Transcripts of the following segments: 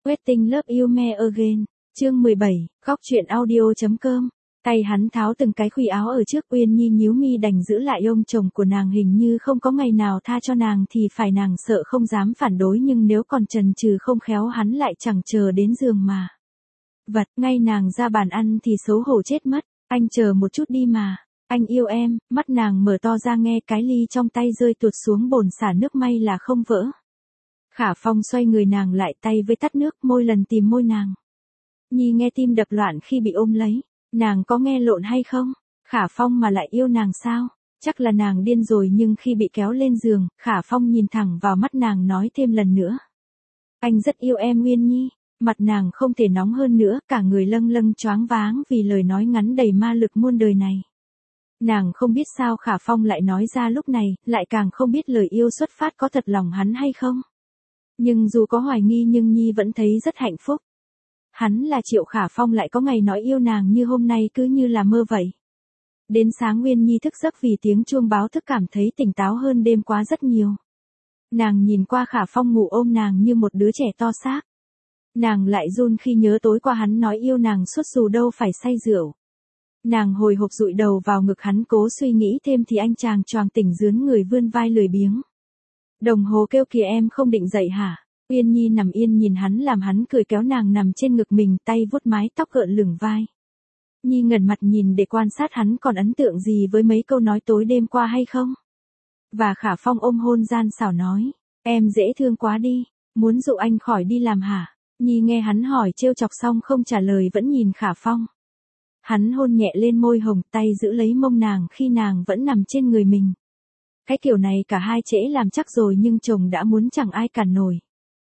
Waiting Love You Me Again, chương 17, góc truyện audio.com. Tay hắn tháo từng cái khuy áo ở trước. Uyên Nhi nhíu mi đành giữ lại ông chồng của nàng, hình như không có ngày nào tha cho nàng thì phải, nàng sợ không dám phản đối, nhưng nếu còn chần chừ không khéo hắn lại chẳng chờ đến giường mà vật ngay nàng ra bàn ăn thì xấu hổ chết mất. Anh chờ một chút đi mà, anh yêu em. Mắt nàng mở to ra nghe cái ly trong tay rơi tuột xuống bồn xả nước, may là không vỡ. Khả Phong xoay người nàng lại, tay với tắt nước, môi lần tìm môi nàng. Nhi nghe tim đập loạn khi bị ôm lấy. Nàng có nghe lộn hay không? Khả Phong mà lại yêu nàng sao? Chắc là nàng điên rồi. Nhưng khi bị kéo lên giường, Khả Phong nhìn thẳng vào mắt nàng nói thêm lần nữa. Anh rất yêu em Uyên Nhi. Mặt nàng không thể nóng hơn nữa, cả người lâng lâng choáng váng vì lời nói ngắn đầy ma lực muôn đời này. Nàng không biết sao Khả Phong lại nói ra lúc này, lại càng không biết lời yêu xuất phát có thật lòng hắn hay không. Nhưng dù có hoài nghi nhưng Nhi vẫn thấy rất hạnh phúc. Hắn là Triệu Khả Phong lại có ngày nói yêu nàng như hôm nay cứ như là mơ vậy. Đến sáng Uyên Nhi thức giấc vì tiếng chuông báo thức cảm thấy tỉnh táo hơn đêm qua rất nhiều. Nàng nhìn qua Khả Phong ngủ ôm nàng như một đứa trẻ to xác. Nàng lại run khi nhớ tối qua hắn nói yêu nàng suốt dù đâu phải say rượu. Nàng hồi hộp dụi đầu vào ngực hắn cố suy nghĩ thêm thì anh chàng choàng tỉnh dướn người vươn vai lười biếng. Đồng hồ kêu kìa, em không định dậy hả? Uyên Nhi nằm yên nhìn hắn làm hắn cười, kéo nàng nằm trên ngực mình, tay vuốt mái tóc gợn lửng vai. Nhi ngẩng mặt nhìn để quan sát hắn còn ấn tượng gì với mấy câu nói tối đêm qua hay không. Và Khả Phong ôm hôn gian xảo nói, em dễ thương quá đi, muốn dụ anh khỏi đi làm hả? Nhi nghe hắn hỏi trêu chọc xong không trả lời, vẫn nhìn Khả Phong. Hắn hôn nhẹ lên môi hồng, tay giữ lấy mông nàng khi nàng vẫn nằm trên người mình. Cái kiểu này cả hai trễ làm chắc rồi, nhưng chồng đã muốn chẳng ai cản nổi.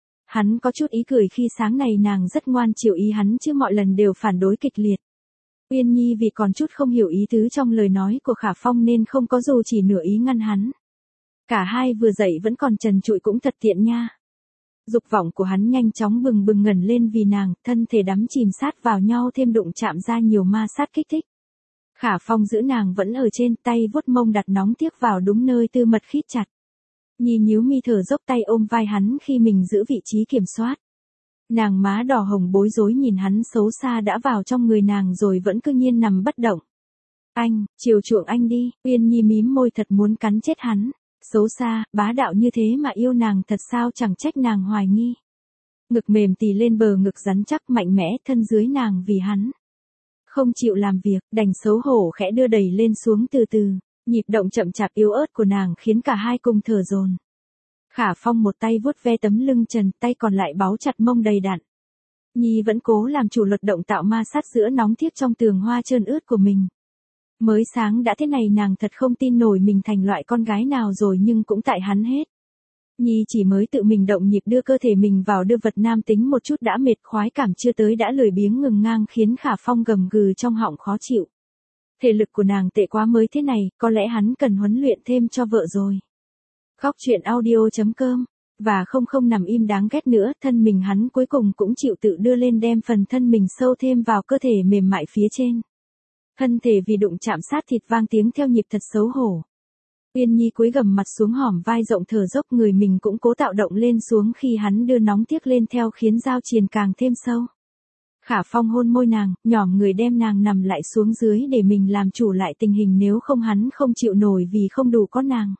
Hắn có chút ý cười khi sáng này nàng rất ngoan chịu ý hắn chứ mọi lần đều phản đối kịch liệt. Uyên Nhi vì còn chút không hiểu ý tứ trong lời nói của Khả Phong nên không có dù chỉ nửa ý ngăn hắn. Cả hai vừa dậy vẫn còn trần trụi cũng thật tiện nha. Dục vọng của hắn nhanh chóng bừng bừng ngẩng lên vì nàng, thân thể đắm chìm sát vào nhau, thêm đụng chạm ra nhiều ma sát kích thích. Khả Phong giữ nàng vẫn ở trên, tay vuốt mông đặt nóng tiếc vào đúng nơi tư mật khít chặt. Nhi nhíu mi thở dốc, tay ôm vai hắn khi mình giữ vị trí kiểm soát. Nàng má đỏ hồng bối rối nhìn hắn xấu xa đã vào trong người nàng rồi vẫn cứ nhiên nằm bất động. Anh, chiều chuộng anh đi. Uyên Nhi mím môi thật muốn cắn chết hắn. Xấu xa, bá đạo như thế mà yêu nàng thật sao, chẳng trách nàng hoài nghi. Ngực mềm tì lên bờ ngực rắn chắc mạnh mẽ, thân dưới nàng vì hắn không chịu làm việc, đành xấu hổ khẽ đưa đẩy lên xuống từ từ. Nhịp động chậm chạp yếu ớt của nàng khiến cả hai cùng thở dồn. Khả Phong một tay vuốt ve tấm lưng trần, tay còn lại báu chặt mông đầy đặn. Nhi vẫn cố làm chủ luật động tạo ma sát giữa nóng thiếp trong tường hoa trơn ướt của mình. Mới sáng đã thế này nàng thật không tin nổi mình thành loại con gái nào rồi, nhưng cũng tại hắn hết. Nhi chỉ mới tự mình động nhịp đưa cơ thể mình vào đưa vật nam tính một chút đã mệt, khoái cảm chưa tới đã lười biếng ngừng ngang khiến Khả Phong gầm gừ trong họng khó chịu. Thể lực của nàng tệ quá mới thế này, có lẽ hắn cần huấn luyện thêm cho vợ rồi. Góc truyện audio.com. Và không nằm im đáng ghét nữa, thân mình hắn cuối cùng cũng chịu tự đưa lên, đem phần thân mình sâu thêm vào cơ thể mềm mại phía trên. Thân thể vì đụng chạm sát thịt vang tiếng theo nhịp thật xấu hổ. Uyên Nhi cúi gằm mặt xuống hõm vai rộng thở dốc, người mình cũng cố tạo động lên xuống khi hắn đưa nóng tiếc lên theo khiến giao triền càng thêm sâu. Khả Phong hôn môi nàng, nhỏm người đem nàng nằm lại xuống dưới để mình làm chủ lại tình hình, nếu không hắn không chịu nổi vì không đủ có nàng.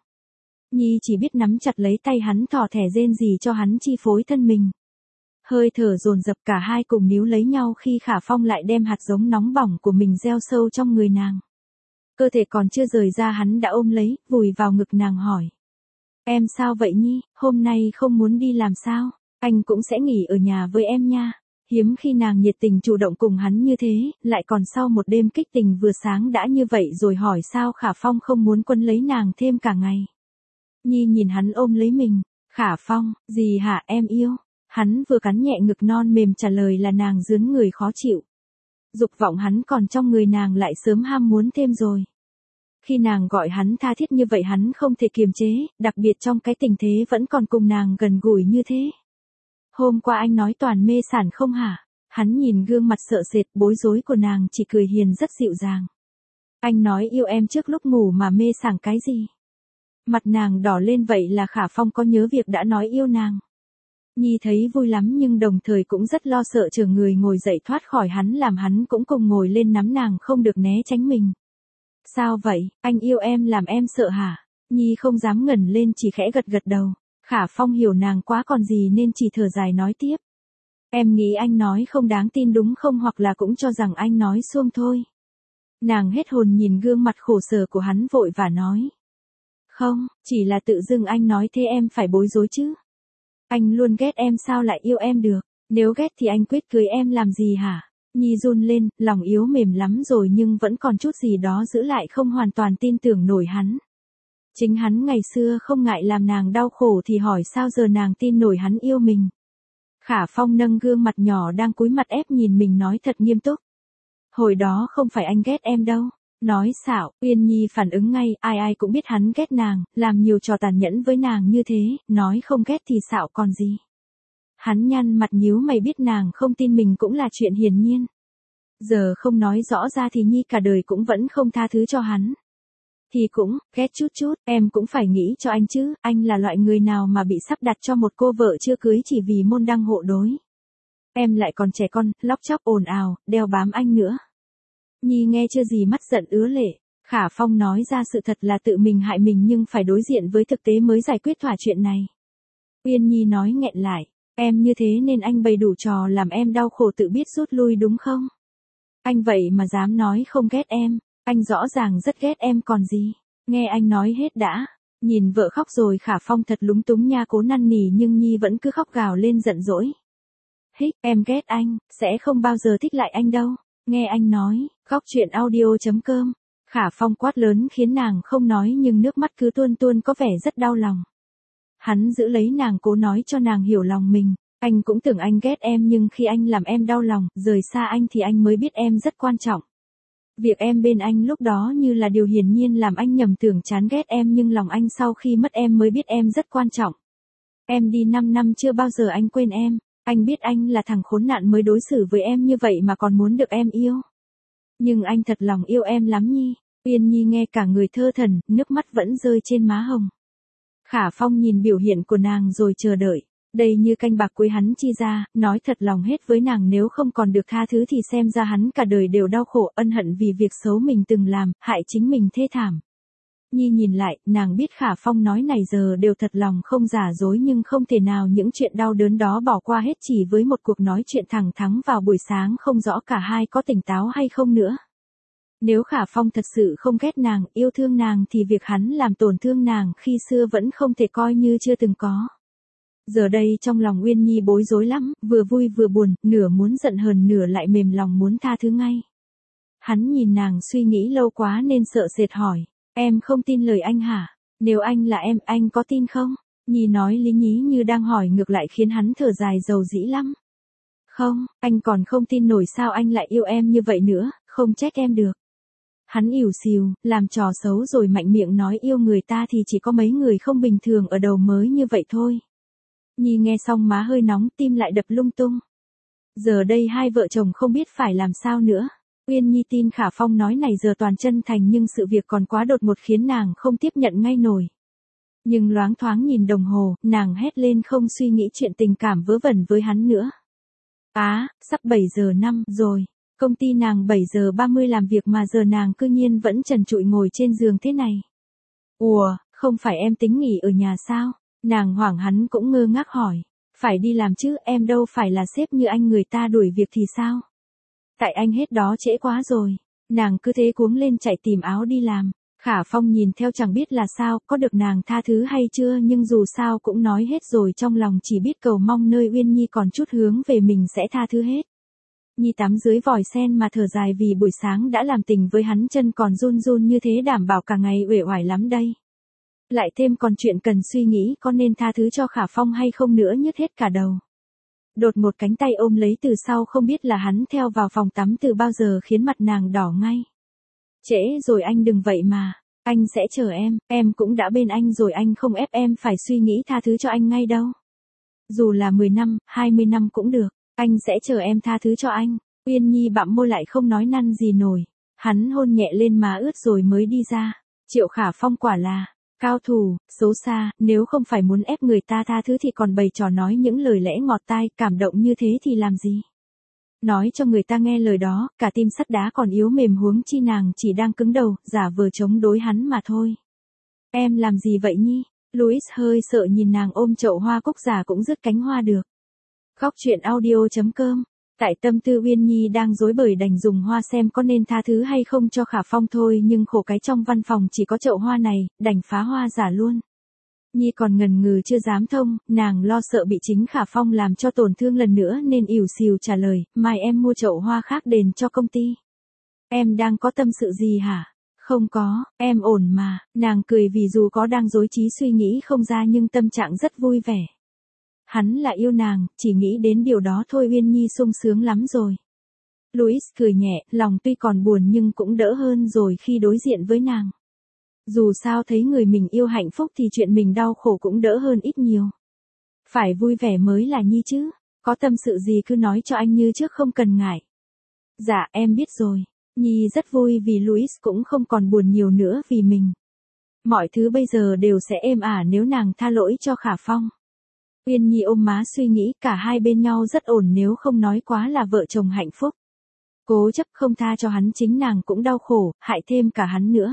Nhi chỉ biết nắm chặt lấy tay hắn, thỏ thẻ rên rỉ cho hắn chi phối thân mình. Hơi thở dồn dập, cả hai cùng níu lấy nhau khi Khả Phong lại đem hạt giống nóng bỏng của mình gieo sâu trong người nàng. Cơ thể còn chưa rời ra hắn đã ôm lấy, vùi vào ngực nàng hỏi. Em sao vậy Nhi, hôm nay không muốn đi làm sao? Anh cũng sẽ nghỉ ở nhà với em nha. Hiếm khi nàng nhiệt tình chủ động cùng hắn như thế, lại còn sau một đêm kích tình vừa sáng đã như vậy rồi hỏi sao Khả Phong không muốn quấn lấy nàng thêm cả ngày. Nhi nhìn hắn ôm lấy mình. Khả Phong, gì hả em yêu? Hắn vừa cắn nhẹ ngực non mềm trả lời là nàng dướn người khó chịu. Dục vọng hắn còn trong người nàng lại sớm ham muốn thêm rồi. Khi nàng gọi hắn tha thiết như vậy hắn không thể kiềm chế, đặc biệt trong cái tình thế vẫn còn cùng nàng gần gũi như thế. Hôm qua anh nói toàn mê sản không hả? Hắn nhìn gương mặt sợ sệt bối rối của nàng chỉ cười hiền rất dịu dàng. Anh nói yêu em trước lúc ngủ mà mê sảng cái gì? Mặt nàng đỏ lên, vậy là Khả Phong có nhớ việc đã nói yêu nàng. Nhi thấy vui lắm nhưng đồng thời cũng rất lo sợ chờ người ngồi dậy thoát khỏi hắn làm hắn cũng cùng ngồi lên nắm nàng không được né tránh mình. Sao vậy, anh yêu em làm em sợ hả? Nhi không dám ngẩng lên chỉ khẽ gật gật đầu. Khả Phong hiểu nàng quá còn gì nên chỉ thở dài nói tiếp. Em nghĩ anh nói không đáng tin đúng không, hoặc là cũng cho rằng anh nói suông thôi. Nàng hết hồn nhìn gương mặt khổ sở của hắn vội và nói. Không, chỉ là tự dưng anh nói thế em phải bối rối chứ. Anh luôn ghét em sao lại yêu em được, nếu ghét thì anh quyết cưới em làm gì hả? Nhi run lên, lòng yếu mềm lắm rồi nhưng vẫn còn chút gì đó giữ lại không hoàn toàn tin tưởng nổi hắn. Chính hắn ngày xưa không ngại làm nàng đau khổ thì hỏi sao giờ nàng tin nổi hắn yêu mình. Khả Phong nâng gương mặt nhỏ đang cúi mặt ép nhìn mình nói thật nghiêm túc. Hồi đó không phải anh ghét em đâu. Nói xạo, Uyên Nhi phản ứng ngay, ai ai cũng biết hắn ghét nàng, làm nhiều trò tàn nhẫn với nàng như thế, nói không ghét thì xạo còn gì. Hắn nhăn mặt nhíu mày biết nàng không tin mình cũng là chuyện hiển nhiên. Giờ không nói rõ ra thì Nhi cả đời cũng vẫn không tha thứ cho hắn. Thì cũng, ghét chút chút, em cũng phải nghĩ cho anh chứ, anh là loại người nào mà bị sắp đặt cho một cô vợ chưa cưới chỉ vì môn đăng hộ đối. Em lại còn trẻ con, lóc chóc ồn ào, đeo bám anh nữa. Nhi nghe chưa gì mắt giận ứa lệ. Khả Phong nói ra sự thật là tự mình hại mình nhưng phải đối diện với thực tế mới giải quyết thỏa chuyện này. Uyên Nhi nói nghẹn lại, em như thế nên anh bày đủ trò làm em đau khổ tự biết rút lui đúng không? Anh vậy mà dám nói không ghét em, anh rõ ràng rất ghét em còn gì. Nghe anh nói hết đã. Nhìn vợ khóc rồi Khả Phong thật lúng túng nha, cố năn nỉ nhưng Nhi vẫn cứ khóc gào lên giận dỗi. Hích, em ghét anh, sẽ không bao giờ thích lại anh đâu. Nghe anh nói, khóc chuyện audio.com. Khả Phong quát lớn khiến nàng không nói nhưng nước mắt cứ tuôn tuôn có vẻ rất đau lòng. Hắn giữ lấy nàng cố nói cho nàng hiểu lòng mình. Anh cũng tưởng anh ghét em nhưng khi anh làm em đau lòng, rời xa anh thì anh mới biết em rất quan trọng. Việc em bên anh lúc đó như là điều hiển nhiên làm anh nhầm tưởng chán ghét em nhưng lòng anh sau khi mất em mới biết em rất quan trọng. Em đi 5 năm chưa bao giờ anh quên em. Anh biết anh là thằng khốn nạn mới đối xử với em như vậy mà còn muốn được em yêu. Nhưng anh thật lòng yêu em lắm Nhi. Uyên Nhi nghe cả người thơ thẩn, nước mắt vẫn rơi trên má hồng. Khả Phong nhìn biểu hiện của nàng rồi chờ đợi. Đây như canh bạc cuối hắn chi ra, nói thật lòng hết với nàng nếu không còn được tha thứ thì xem ra hắn cả đời đều đau khổ ân hận vì việc xấu mình từng làm, hại chính mình thê thảm. Nhi nhìn lại, nàng biết Khả Phong nói này giờ đều thật lòng không giả dối nhưng không thể nào những chuyện đau đớn đó bỏ qua hết chỉ với một cuộc nói chuyện thẳng thắn vào buổi sáng không rõ cả hai có tỉnh táo hay không nữa. Nếu Khả Phong thật sự không ghét nàng, yêu thương nàng thì việc hắn làm tổn thương nàng khi xưa vẫn không thể coi như chưa từng có. Giờ đây trong lòng Uyên Nhi bối rối lắm, vừa vui vừa buồn, nửa muốn giận hờn nửa lại mềm lòng muốn tha thứ ngay. Hắn nhìn nàng suy nghĩ lâu quá nên sợ sệt hỏi. Em không tin lời anh hả? Nếu anh là em, anh có tin không? Nhi nói lý nhí như đang hỏi ngược lại khiến hắn thở dài dầu dĩ lắm. Không, anh còn không tin nổi sao anh lại yêu em như vậy nữa, không trách em được. Hắn ỉu xìu, làm trò xấu rồi mạnh miệng nói yêu người ta thì chỉ có mấy người không bình thường ở đầu mới như vậy thôi. Nhi nghe xong má hơi nóng, tim lại đập lung tung. Giờ đây hai vợ chồng không biết phải làm sao nữa. Uyên Nhi tin Khả Phong nói này giờ toàn chân thành nhưng sự việc còn quá đột ngột khiến nàng không tiếp nhận ngay nổi. Nhưng loáng thoáng nhìn đồng hồ, nàng hét lên không suy nghĩ chuyện tình cảm vớ vẩn với hắn nữa. Sắp 7 giờ 5 rồi. Công ty nàng 7 giờ 30 làm việc mà giờ nàng cư nhiên vẫn trần trụi ngồi trên giường thế này. Ủa, không phải em tính nghỉ ở nhà sao? Nàng hoảng hắn cũng ngơ ngác hỏi. Phải đi làm chứ, em đâu phải là sếp như anh người ta đuổi việc thì sao? Tại anh hết đó trễ quá rồi. Nàng cứ thế cuống lên chạy tìm áo đi làm. Khả Phong nhìn theo chẳng biết là sao, có được nàng tha thứ hay chưa nhưng dù sao cũng nói hết rồi trong lòng chỉ biết cầu mong nơi Uyên Nhi còn chút hướng về mình sẽ tha thứ hết. Nhi tắm dưới vòi sen mà thở dài vì buổi sáng đã làm tình với hắn chân còn run run như thế đảm bảo cả ngày uể oải lắm đây. Lại thêm còn chuyện cần suy nghĩ có nên tha thứ cho Khả Phong hay không nữa nhức hết cả đầu. Đột một cánh tay ôm lấy từ sau không biết là hắn theo vào phòng tắm từ bao giờ khiến mặt nàng đỏ ngay. Trễ rồi anh đừng vậy mà, anh sẽ chờ em cũng đã bên anh rồi anh không ép em phải suy nghĩ tha thứ cho anh ngay đâu. Dù là 10 năm, 20 năm cũng được, anh sẽ chờ em tha thứ cho anh. Uyên Nhi bặm môi lại không nói năn gì nổi. Hắn hôn nhẹ lên má ướt rồi mới đi ra. Triệu Khả Phong quả là Cao thủ, xấu xa, nếu không phải muốn ép người ta tha thứ thì còn bày trò nói những lời lẽ ngọt tai, cảm động như thế thì làm gì? Nói cho người ta nghe lời đó, cả tim sắt đá còn yếu mềm huống chi nàng chỉ đang cứng đầu, giả vờ chống đối hắn mà thôi. Em làm gì vậy Nhi? Louis hơi sợ nhìn nàng ôm chậu hoa cúc giả cũng rứt cánh hoa được. Khóc chuyện audio.com. Tại tâm tư Uyên Nhi đang rối bời đành dùng hoa xem có nên tha thứ hay không cho Khả Phong thôi, nhưng khổ cái trong văn phòng chỉ có chậu hoa này, đành phá hoa giả luôn. Nhi còn ngần ngừ chưa dám thông, nàng lo sợ bị chính Khả Phong làm cho tổn thương lần nữa nên ỉu xìu trả lời, mai em mua chậu hoa khác đền cho công ty. Em đang có tâm sự gì hả? Không có, em ổn mà, nàng cười vì dù có đang rối trí suy nghĩ không ra nhưng tâm trạng rất vui vẻ. Hắn là yêu nàng, chỉ nghĩ đến điều đó thôi Uyên Nhi sung sướng lắm rồi. Louis cười nhẹ, lòng tuy còn buồn nhưng cũng đỡ hơn rồi khi đối diện với nàng. Dù sao thấy người mình yêu hạnh phúc thì chuyện mình đau khổ cũng đỡ hơn ít nhiều. Phải vui vẻ mới là Nhi chứ, có tâm sự gì cứ nói cho anh như trước không cần ngại. Dạ em biết rồi, Nhi rất vui vì Louis cũng không còn buồn nhiều nữa vì mình. Mọi thứ bây giờ đều sẽ êm ả nếu nàng tha lỗi cho Khả Phong. Uyên Nhi ôm má suy nghĩ cả hai bên nhau rất ổn nếu không nói quá là vợ chồng hạnh phúc. Cố chấp không tha cho hắn chính nàng cũng đau khổ, hại thêm cả hắn nữa.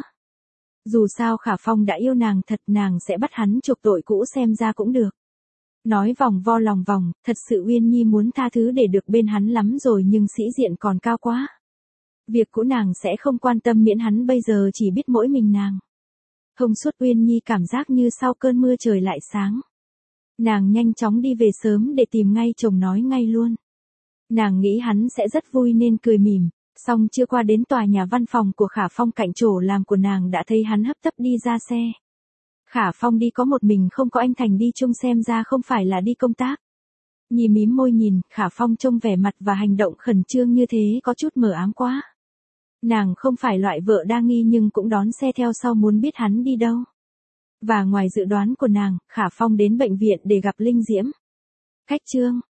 Dù sao Khả Phong đã yêu nàng thật nàng sẽ bắt hắn chuộc tội cũ xem ra cũng được. Nói vòng vo lòng vòng, thật sự Uyên Nhi muốn tha thứ để được bên hắn lắm rồi nhưng sĩ diện còn cao quá. Việc cũ nàng sẽ không quan tâm miễn hắn bây giờ chỉ biết mỗi mình nàng. Thông suốt Uyên Nhi cảm giác như sau cơn mưa trời lại sáng. Nàng nhanh chóng đi về sớm để tìm ngay chồng nói ngay luôn. Nàng nghĩ hắn sẽ rất vui nên cười mỉm, xong chưa qua đến tòa nhà văn phòng của Khả Phong cạnh chỗ làm của nàng đã thấy hắn hấp tấp đi ra xe. Khả Phong đi có một mình không có anh Thành đi chung xem ra không phải là đi công tác. Nhi mím môi nhìn, Khả Phong trông vẻ mặt và hành động khẩn trương như thế có chút mờ ám quá. Nàng không phải loại vợ đa nghi nhưng cũng đón xe theo sau muốn biết hắn đi đâu. Và ngoài dự đoán của nàng, Khả Phong đến bệnh viện để gặp Linh Diễm. Cách chương